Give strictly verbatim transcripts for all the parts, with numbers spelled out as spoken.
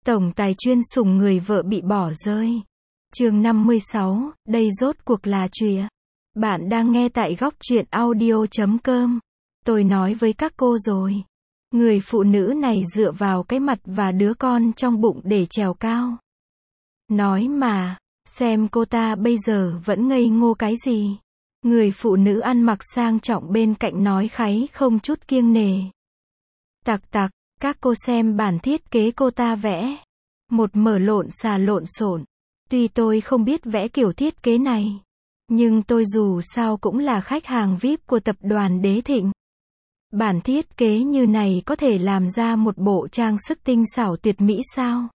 Tổng tài chuyên sủng người vợ bị bỏ rơi. Chương năm mươi sáu, đây rốt cuộc là chuyện. Bạn đang nghe tại góc truyện audio chấm com. Tôi nói với các cô rồi. Người phụ nữ này dựa vào cái mặt và đứa con trong bụng để trèo cao. Nói mà, xem cô ta bây giờ vẫn ngây ngô cái gì. Người phụ nữ ăn mặc sang trọng bên cạnh nói kháy không chút kiêng nể. Tặc tặc, các cô xem bản thiết kế cô ta vẽ. Một mở lộn xà lộn xộn. Tuy tôi không biết vẽ kiểu thiết kế này, nhưng tôi dù sao cũng là khách hàng vi ai pi của tập đoàn Đế Thịnh. Bản thiết kế như này có thể làm ra một bộ trang sức tinh xảo tuyệt mỹ sao?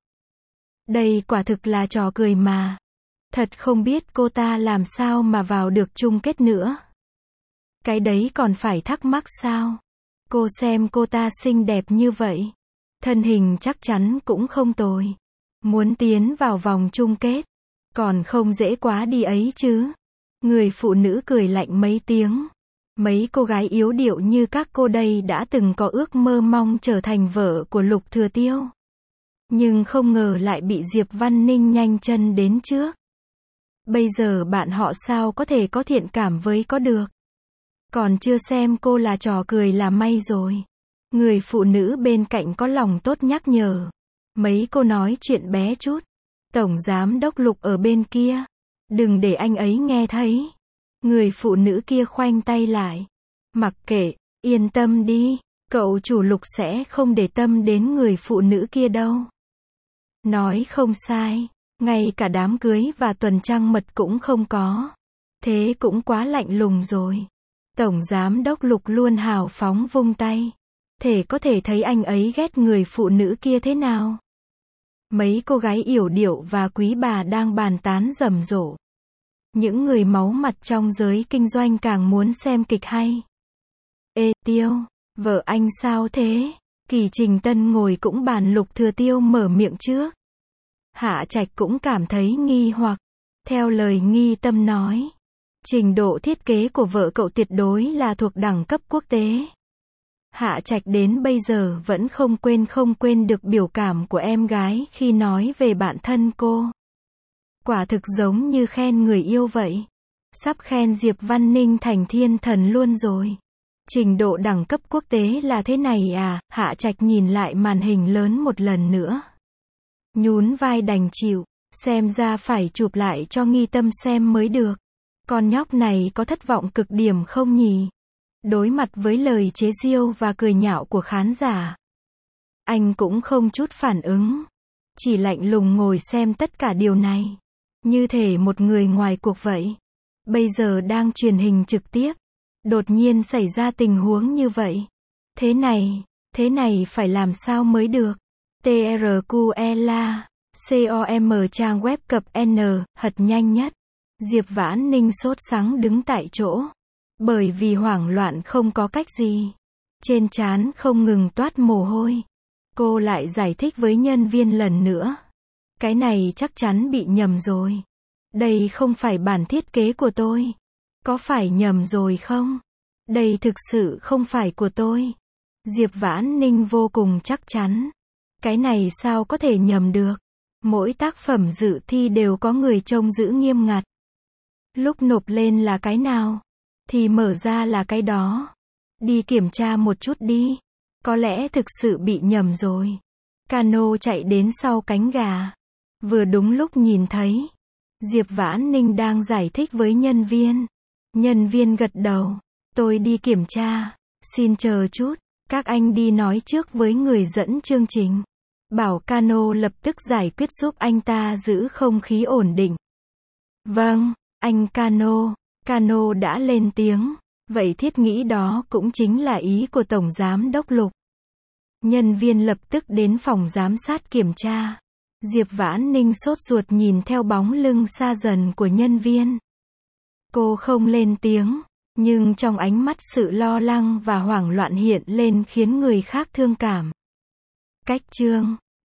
Đây quả thực là trò cười mà. Thật không biết cô ta làm sao mà vào được chung kết nữa. Cái đấy còn phải thắc mắc sao? Cô xem cô ta xinh đẹp như vậy. Thân hình chắc chắn cũng không tồi. Muốn tiến vào vòng chung kết, còn không dễ quá đi ấy chứ. Người phụ nữ cười lạnh mấy tiếng. Mấy cô gái yếu điệu như các cô đây đã từng có ước mơ mong trở thành vợ của Lục Thừa Tiêu. Nhưng không ngờ lại bị Diệp Văn Ninh nhanh chân đến trước. Bây giờ bạn họ sao có thể có thiện cảm với có được. Còn chưa xem cô là trò cười là may rồi. Người phụ nữ bên cạnh có lòng tốt nhắc nhở. Mấy cô nói chuyện bé chút. Tổng giám đốc Lục ở bên kia. Đừng để anh ấy nghe thấy. Người phụ nữ kia khoanh tay lại. Mặc kệ, yên tâm đi. Cậu chủ Lục sẽ không để tâm đến người phụ nữ kia đâu. Nói không sai. Ngay cả đám cưới và tuần trăng mật cũng không có. Thế cũng quá lạnh lùng rồi. Tổng giám đốc Lục luôn hào phóng vung tay. Thể có thể thấy anh ấy ghét người phụ nữ kia thế nào. Mấy cô gái yểu điệu và quý bà đang bàn tán rầm rộ. Những người máu mặt trong giới kinh doanh càng muốn xem kịch hay. Ê Tiêu, vợ anh sao thế? Kỳ Trình Tân ngồi cũng bàn Lục Thừa Tiêu mở miệng trước. Hạ Trạch cũng cảm thấy nghi hoặc. Theo lời nghi tâm nói, trình độ thiết kế của vợ cậu tuyệt đối là thuộc đẳng cấp quốc tế. Hạ Trạch đến bây giờ vẫn không quên không quên được biểu cảm của em gái khi nói về bạn thân cô. Quả thực giống như khen người yêu vậy. Sắp khen Diệp Văn Ninh thành thiên thần luôn rồi. Trình độ đẳng cấp quốc tế là thế này à? Hạ Trạch nhìn lại màn hình lớn một lần nữa. Nhún vai đành chịu, xem ra phải chụp lại cho nghi tâm xem mới được. Con nhóc này có thất vọng cực điểm không nhỉ? Đối mặt với lời chế giễu và cười nhạo của khán giả, anh cũng không chút phản ứng. Chỉ lạnh lùng ngồi xem tất cả điều này. Như thể một người ngoài cuộc vậy. Bây giờ đang truyền hình trực tiếp. Đột nhiên xảy ra tình huống như vậy. Thế này, thế này phải làm sao mới được? tê rờ quy ela, com trang web cập N, thật nhanh nhất. Diệp Vãn Ninh sốt sắng đứng tại chỗ. Bởi vì hoảng loạn không có cách gì. Trên trán không ngừng toát mồ hôi. Cô lại giải thích với nhân viên lần nữa. Cái này chắc chắn bị nhầm rồi. Đây không phải bản thiết kế của tôi. Có phải nhầm rồi không? Đây thực sự không phải của tôi. Diệp Vãn Ninh vô cùng chắc chắn. Cái này sao có thể nhầm được? Mỗi tác phẩm dự thi đều có người trông giữ nghiêm ngặt. Lúc nộp lên là cái nào, thì mở ra là cái đó. Đi kiểm tra một chút đi. Có lẽ thực sự bị nhầm rồi. Cano chạy đến sau cánh gà. Vừa đúng lúc nhìn thấy. Diệp Vãn Ninh đang giải thích với nhân viên. Nhân viên gật đầu. Tôi đi kiểm tra. Xin chờ chút. Các anh đi nói trước với người dẫn chương trình. Bảo Cano lập tức giải quyết giúp anh ta giữ không khí ổn định. Vâng, anh Cano. Cano đã lên tiếng. Vậy thiết nghĩ đó cũng chính là ý của Tổng Giám đốc Lục. Nhân viên lập tức đến phòng giám sát kiểm tra. Diệp Vãn Ninh sốt ruột nhìn theo bóng lưng xa dần của nhân viên. Cô không lên tiếng, nhưng trong ánh mắt sự lo lắng và hoảng loạn hiện lên khiến người khác thương cảm. Cách chương